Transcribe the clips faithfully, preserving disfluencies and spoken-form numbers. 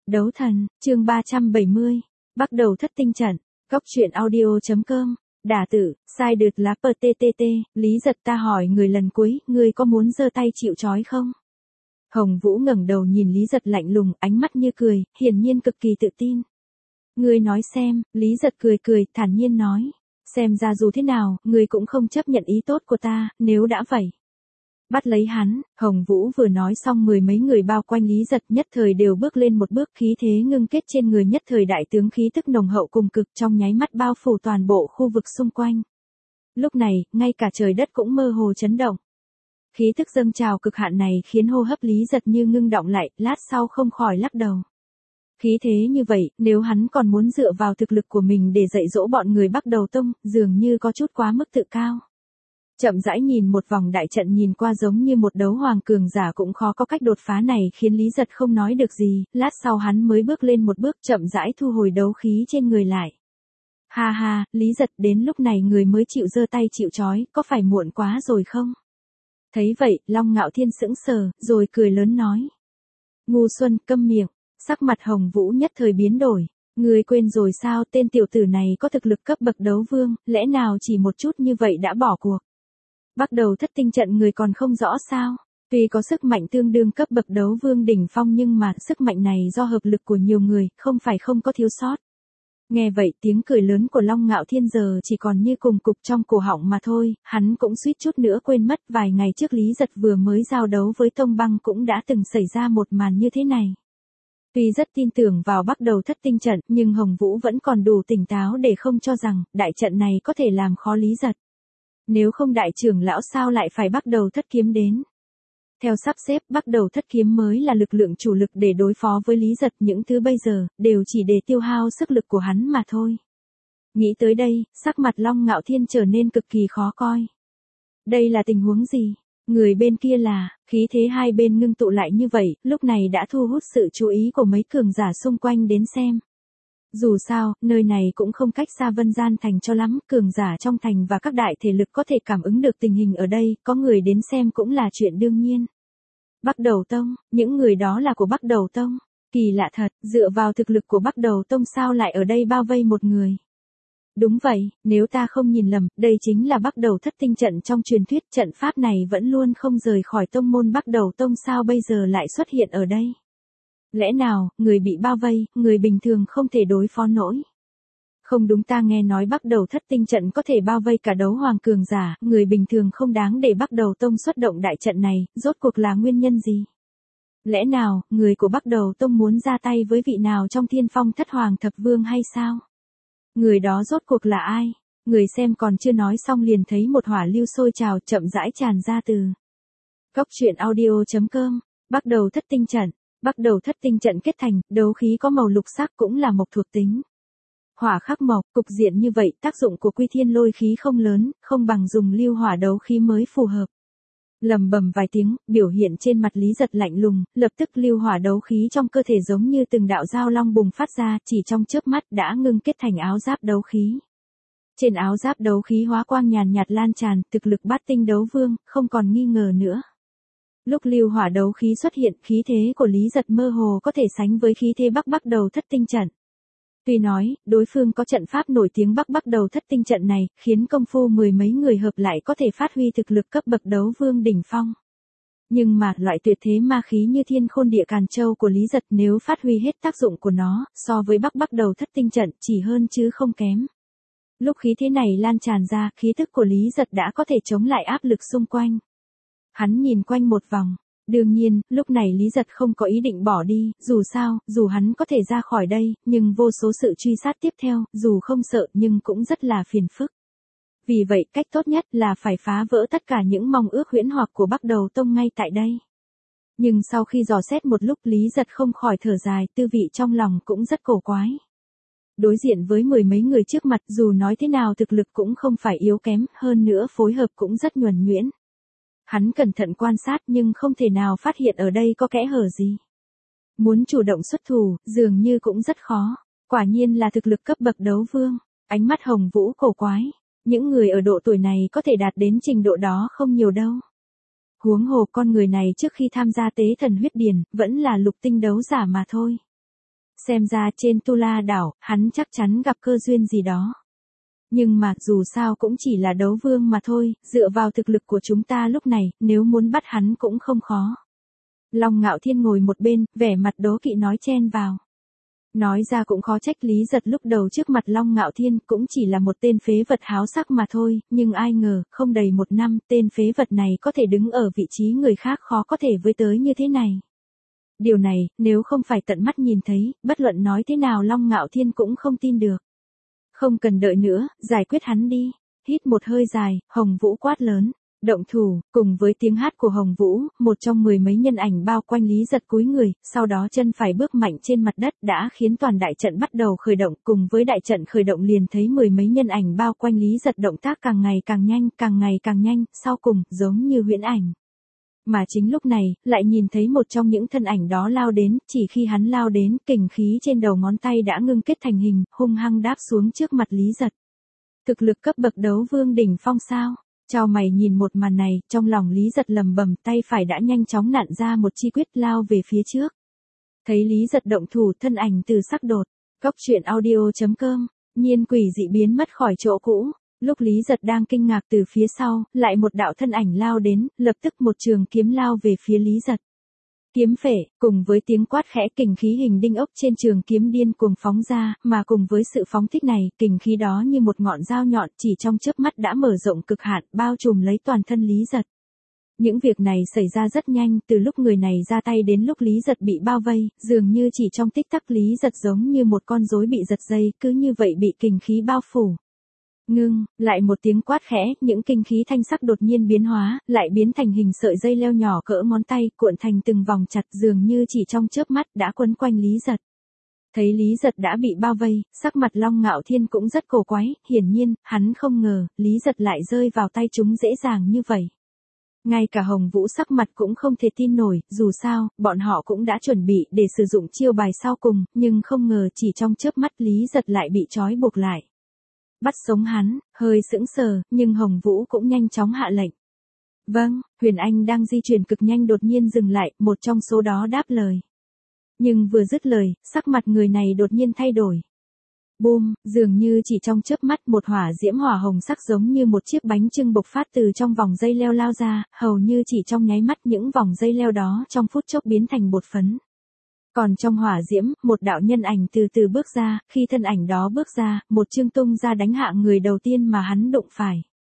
Đấu thần, chương ba trăm bảy mươi. Bắt đầu thất tinh trận. Góc truyện audio.com. Đả tử, sai đượt lá pttt, Lý Giật ta hỏi người lần cuối, ngươi có muốn giơ tay chịu trói không? Hồng Vũ ngẩng đầu nhìn Lý Giật lạnh lùng, ánh mắt như cười, hiển nhiên cực kỳ tự tin. Ngươi nói xem, Lý Giật cười cười, thản nhiên nói. Xem ra dù thế nào, ngươi cũng không chấp nhận ý tốt của ta, nếu đã vậy. Bắt lấy hắn, Hồng Vũ vừa nói xong mười mấy người bao quanh Lý Giật nhất thời đều bước lên một bước, khí thế ngưng kết trên người nhất thời đại tướng khí tức nồng hậu cùng cực trong nháy mắt bao phủ toàn bộ khu vực xung quanh. Lúc này, ngay cả trời đất cũng mơ hồ chấn động. Khí tức dâng trào cực hạn này khiến hô hấp Lý Giật như ngưng động lại, lát sau không khỏi lắc đầu. Khí thế như vậy, nếu hắn còn muốn dựa vào thực lực của mình để dạy dỗ bọn người Bắc Đầu Tông, dường như có chút quá mức tự cao. Chậm rãi nhìn một vòng đại trận nhìn qua giống như một đấu hoàng cường giả cũng khó có cách đột phá này khiến Lý Giật không nói được gì, lát sau hắn mới bước lên một bước chậm rãi thu hồi đấu khí trên người lại. Ha ha, Lý Giật đến lúc này người mới chịu giơ tay chịu trói, có phải muộn quá rồi không? Thấy vậy, Long Ngạo Thiên sững sờ, rồi cười lớn nói. Ngu xuân, câm miệng, sắc mặt Hồng Vũ nhất thời biến đổi. Ngươi quên rồi sao, tên tiểu tử này có thực lực cấp bậc đấu vương, lẽ nào chỉ một chút như vậy đã bỏ cuộc? Bắt đầu thất tinh trận người còn không rõ sao? Tuy có sức mạnh tương đương cấp bậc đấu vương đỉnh phong nhưng mà sức mạnh này do hợp lực của nhiều người, không phải không có thiếu sót. Nghe vậy tiếng cười lớn của Long Ngạo Thiên giờ chỉ còn như cùng cục trong cổ họng mà thôi, hắn cũng suýt chút nữa quên mất vài ngày trước Lý Giật vừa mới giao đấu với Tông Băng cũng đã từng xảy ra một màn như thế này. Tuy rất tin tưởng vào bắt đầu thất tinh trận nhưng Hồng Vũ vẫn còn đủ tỉnh táo để không cho rằng đại trận này có thể làm khó Lý Giật. Nếu không đại trưởng lão sao lại phải bắt đầu thất kiếm đến. Theo sắp xếp bắt đầu thất kiếm mới là lực lượng chủ lực để đối phó với Lý Giật, những thứ bây giờ đều chỉ để tiêu hao sức lực của hắn mà thôi. Nghĩ tới đây, sắc mặt Long Ngạo Thiên trở nên cực kỳ khó coi. Đây là tình huống gì? Người bên kia là, khí thế hai bên ngưng tụ lại như vậy, lúc này đã thu hút sự chú ý của mấy cường giả xung quanh đến xem. Dù sao, nơi này cũng không cách xa Vân Gian Thành cho lắm, cường giả trong thành và các đại thể lực có thể cảm ứng được tình hình ở đây, có người đến xem cũng là chuyện đương nhiên. Bắc Đầu Tông, những người đó là của Bắc Đầu Tông. Kỳ lạ thật, dựa vào thực lực của Bắc Đầu Tông sao lại ở đây bao vây một người. Đúng vậy, nếu ta không nhìn lầm, đây chính là Bắc Đầu thất tinh trận trong truyền thuyết, trận pháp này vẫn luôn không rời khỏi tông môn Bắc Đầu Tông sao bây giờ lại xuất hiện ở đây. Lẽ nào, người bị bao vây, người bình thường không thể đối phó nổi. Không đúng, ta nghe nói Bắc Đầu thất tinh trận có thể bao vây cả đấu hoàng cường giả, người bình thường không đáng để Bắc Đầu Tông xuất động đại trận này, rốt cuộc là nguyên nhân gì? Lẽ nào, người của Bắc Đầu Tông muốn ra tay với vị nào trong Thiên Phong thất hoàng thập vương hay sao? Người đó rốt cuộc là ai? Người xem còn chưa nói xong liền thấy một hỏa lưu sôi trào chậm rãi tràn ra từ góc truyện audio.com. Bắc Đầu thất tinh trận. Bắc Đầu thất tinh trận kết thành, đấu khí có màu lục sắc cũng là mộc thuộc tính. Hỏa khắc mộc, cục diện như vậy, tác dụng của quy thiên lôi khí không lớn, không bằng dùng lưu hỏa đấu khí mới phù hợp. Lầm bầm vài tiếng, biểu hiện trên mặt Lý Giật lạnh lùng, lập tức lưu hỏa đấu khí trong cơ thể giống như từng đạo dao long bùng phát ra, chỉ trong chớp mắt đã ngưng kết thành áo giáp đấu khí. Trên áo giáp đấu khí hóa quang nhàn nhạt lan tràn, thực lực bát tinh đấu vương, không còn nghi ngờ nữa. Lúc lưu hỏa đấu khí xuất hiện, khí thế của Lý Giật mơ hồ có thể sánh với khí thế Bắc Bắc Đầu thất tinh trận. Tuy nói, đối phương có trận pháp nổi tiếng Bắc Bắc Đầu thất tinh trận này, khiến công phu mười mấy người hợp lại có thể phát huy thực lực cấp bậc đấu vương đỉnh phong. Nhưng mà, loại tuyệt thế ma khí như Thiên Khôn Địa Càn Châu của Lý Giật nếu phát huy hết tác dụng của nó, so với Bắc Bắc Đầu thất tinh trận chỉ hơn chứ không kém. Lúc khí thế này lan tràn ra, khí tức của Lý Giật đã có thể chống lại áp lực xung quanh. Hắn nhìn quanh một vòng. Đương nhiên, lúc này Lý Giật không có ý định bỏ đi, dù sao, dù hắn có thể ra khỏi đây, nhưng vô số sự truy sát tiếp theo, dù không sợ nhưng cũng rất là phiền phức. Vì vậy, cách tốt nhất là phải phá vỡ tất cả những mong ước huyễn hoặc của Bắc Đầu Tông ngay tại đây. Nhưng sau khi dò xét một lúc Lý Giật không khỏi thở dài, tư vị trong lòng cũng rất cổ quái. Đối diện với mười mấy người trước mặt dù nói thế nào thực lực cũng không phải yếu kém, hơn nữa phối hợp cũng rất nhuần nhuyễn. Hắn cẩn thận quan sát nhưng không thể nào phát hiện ở đây có kẽ hở gì. Muốn chủ động xuất thủ, dường như cũng rất khó. Quả nhiên là thực lực cấp bậc đấu vương. Ánh mắt Hồng Vũ cổ quái. Những người ở độ tuổi này có thể đạt đến trình độ đó không nhiều đâu. Huống hồ con người này trước khi tham gia tế thần huyết điền, vẫn là lục tinh đấu giả mà thôi. Xem ra trên Tu La đảo, hắn chắc chắn gặp cơ duyên gì đó. Nhưng mà, dù sao cũng chỉ là đấu vương mà thôi, dựa vào thực lực của chúng ta lúc này, nếu muốn bắt hắn cũng không khó. Long Ngạo Thiên ngồi một bên, vẻ mặt đố kỵ nói chen vào. Nói ra cũng khó trách Lý Giật lúc đầu trước mặt Long Ngạo Thiên cũng chỉ là một tên phế vật háo sắc mà thôi, nhưng ai ngờ, không đầy một năm, tên phế vật này có thể đứng ở vị trí người khác khó có thể với tới như thế này. Điều này, nếu không phải tận mắt nhìn thấy, bất luận nói thế nào Long Ngạo Thiên cũng không tin được. Không cần đợi nữa, giải quyết hắn đi. Hít một hơi dài, Hồng Vũ quát lớn. Động thủ, cùng với tiếng hát của Hồng Vũ, một trong mười mấy nhân ảnh bao quanh Lý Giật cúi người, sau đó chân phải bước mạnh trên mặt đất đã khiến toàn đại trận bắt đầu khởi động, cùng với đại trận khởi động liền thấy mười mấy nhân ảnh bao quanh Lý Giật động tác càng ngày càng nhanh, càng ngày càng nhanh, sau cùng, giống như huyễn ảnh. Mà chính lúc này, lại nhìn thấy một trong những thân ảnh đó lao đến, chỉ khi hắn lao đến, kình khí trên đầu ngón tay đã ngưng kết thành hình, hung hăng đáp xuống trước mặt Lý Giật. Thực lực cấp bậc đấu vương đỉnh phong sao? Chào mày nhìn một màn này, trong lòng Lý Giật lầm bầm, tay phải đã nhanh chóng nặn ra một chi quyết lao về phía trước. Thấy Lý Giật động thủ, thân ảnh từ sắc đột. Góc truyện audio chấm com, nhiên quỷ dị biến mất khỏi chỗ cũ. Lúc Lý Giật đang kinh ngạc từ phía sau, lại một đạo thân ảnh lao đến, lập tức một trường kiếm lao về phía Lý Giật. Kiếm phệ, cùng với tiếng quát khẽ kình khí hình đinh ốc trên trường kiếm điên cuồng phóng ra, mà cùng với sự phóng thích này, kình khí đó như một ngọn dao nhọn chỉ trong chớp mắt đã mở rộng cực hạn, bao trùm lấy toàn thân Lý Giật. Những việc này xảy ra rất nhanh, từ lúc người này ra tay đến lúc Lý Giật bị bao vây, dường như chỉ trong tích tắc Lý Giật giống như một con rối bị giật dây, cứ như vậy bị kình khí bao phủ. Ngưng, lại một tiếng quát khẽ, những kinh khí thanh sắc đột nhiên biến hóa, lại biến thành hình sợi dây leo nhỏ cỡ ngón tay, cuộn thành từng vòng chặt dường như chỉ trong chớp mắt đã quấn quanh Lý Giật. Thấy Lý Giật đã bị bao vây, sắc mặt Long Ngạo Thiên cũng rất cổ quái, hiển nhiên, hắn không ngờ, Lý Giật lại rơi vào tay chúng dễ dàng như vậy. Ngay cả Hồng Vũ sắc mặt cũng không thể tin nổi, dù sao, bọn họ cũng đã chuẩn bị để sử dụng chiêu bài sau cùng, nhưng không ngờ chỉ trong chớp mắt Lý Giật lại bị trói buộc lại. Bắt sống hắn, hơi sững sờ, nhưng Hồng Vũ cũng nhanh chóng hạ lệnh. Vâng, Huyền Anh đang di chuyển cực nhanh đột nhiên dừng lại, một trong số đó đáp lời. Nhưng vừa dứt lời, sắc mặt người này đột nhiên thay đổi. Boom, dường như chỉ trong chớp mắt một hỏa diễm hỏa hồng sắc giống như một chiếc bánh chưng bộc phát từ trong vòng dây leo lao ra, hầu như chỉ trong nháy mắt những vòng dây leo đó trong phút chốc biến thành bột phấn. Còn trong hỏa diễm, một đạo nhân ảnh từ từ bước ra, khi thân ảnh đó bước ra, một chương tung ra đánh hạ người đầu tiên mà hắn đụng phải.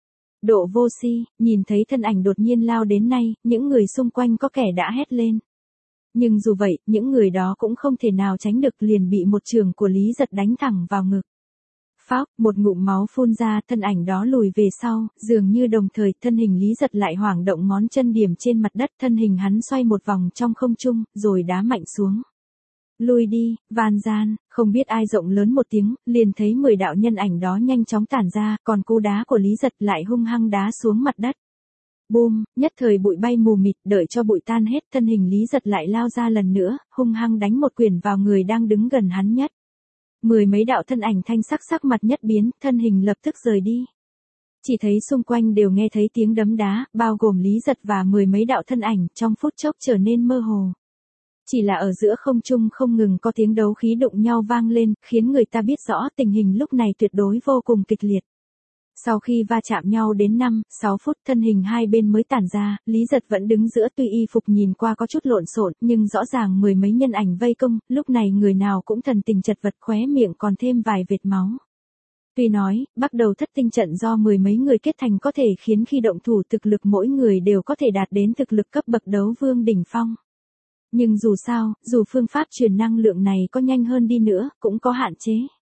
Độ Vô Si, nhìn thấy thân ảnh đột nhiên lao đến nay, những người xung quanh có kẻ đã hét lên. Nhưng dù vậy, những người đó cũng không thể nào tránh được liền bị một trường của Lý Giật đánh thẳng vào ngực. Pháo, một ngụm máu phun ra, thân ảnh đó lùi về sau, dường như đồng thời, thân hình Lý Giật lại hoảng động ngón chân điểm trên mặt đất, thân hình hắn xoay một vòng trong không trung, rồi đá mạnh xuống. Lui đi, Van Gian, không biết ai rộng lớn một tiếng, liền thấy mười đạo nhân ảnh đó nhanh chóng tản ra, còn cú đá của Lý Giật lại hung hăng đá xuống mặt đất. Boom, nhất thời bụi bay mù mịt, đợi cho bụi tan hết, thân hình Lý Giật lại lao ra lần nữa, hung hăng đánh một quyền vào người đang đứng gần hắn nhất. Mười mấy đạo thân ảnh thanh sắc sắc mặt nhất biến, thân hình lập tức rời đi. Chỉ thấy xung quanh đều nghe thấy tiếng đấm đá, bao gồm Lý Giật và mười mấy đạo thân ảnh, trong phút chốc trở nên mơ hồ. Chỉ là ở giữa không trung không ngừng có tiếng đấu khí đụng nhau vang lên, khiến người ta biết rõ tình hình lúc này tuyệt đối vô cùng kịch liệt. Sau khi va chạm nhau đến năm, sáu phút, thân hình hai bên mới tản ra, Lý Giật vẫn đứng giữa, tuy y phục nhìn qua có chút lộn xộn, nhưng rõ ràng mười mấy nhân ảnh vây công, lúc này người nào cũng thần tình chật vật, khóe miệng còn thêm vài vệt máu. Tuy nói, bắt đầu thất tinh trận do mười mấy người kết thành có thể khiến khi động thủ thực lực mỗi người đều có thể đạt đến thực lực cấp bậc đấu vương đỉnh phong. Nhưng dù sao, dù phương pháp truyền năng lượng này có nhanh hơn đi nữa, cũng có hạn chế.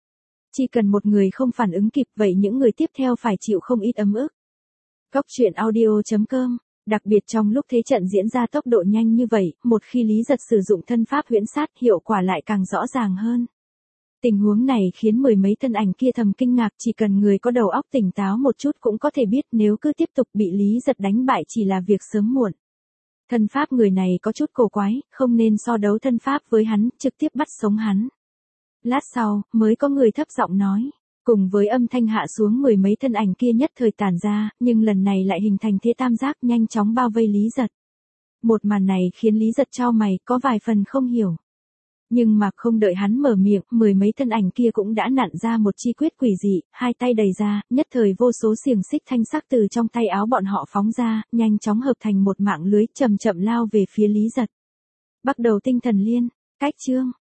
Chỉ cần một người không phản ứng kịp, vậy những người tiếp theo phải chịu không ít ấm ức. Góc truyện audio chấm com, đặc biệt trong lúc thế trận diễn ra tốc độ nhanh như vậy, một khi Lý Giật sử dụng thân pháp huyễn sát, hiệu quả lại càng rõ ràng hơn. Tình huống này khiến mười mấy thân ảnh kia thầm kinh ngạc, chỉ cần người có đầu óc tỉnh táo một chút cũng có thể biết nếu cứ tiếp tục bị Lý Giật đánh bại chỉ là việc sớm muộn. Thân pháp người này có chút cổ quái, không nên so đấu thân pháp với hắn, trực tiếp bắt sống hắn. Lát sau, mới có người thấp giọng nói. Cùng với âm thanh hạ xuống, mười mấy thân ảnh kia nhất thời tản ra, nhưng lần này lại hình thành thế tam giác nhanh chóng bao vây Lý Giật. Một màn này khiến Lý Giật chau mày, có vài phần không hiểu. Nhưng mà không đợi hắn mở miệng, mười mấy thân ảnh kia cũng đã nặn ra một chi quyết quỷ dị, hai tay đầy ra, nhất thời vô số xiềng xích thanh sắc từ trong tay áo bọn họ phóng ra, nhanh chóng hợp thành một mạng lưới chậm chậm lao về phía Lý Giật. Bắt đầu tinh thần liên, cách chương.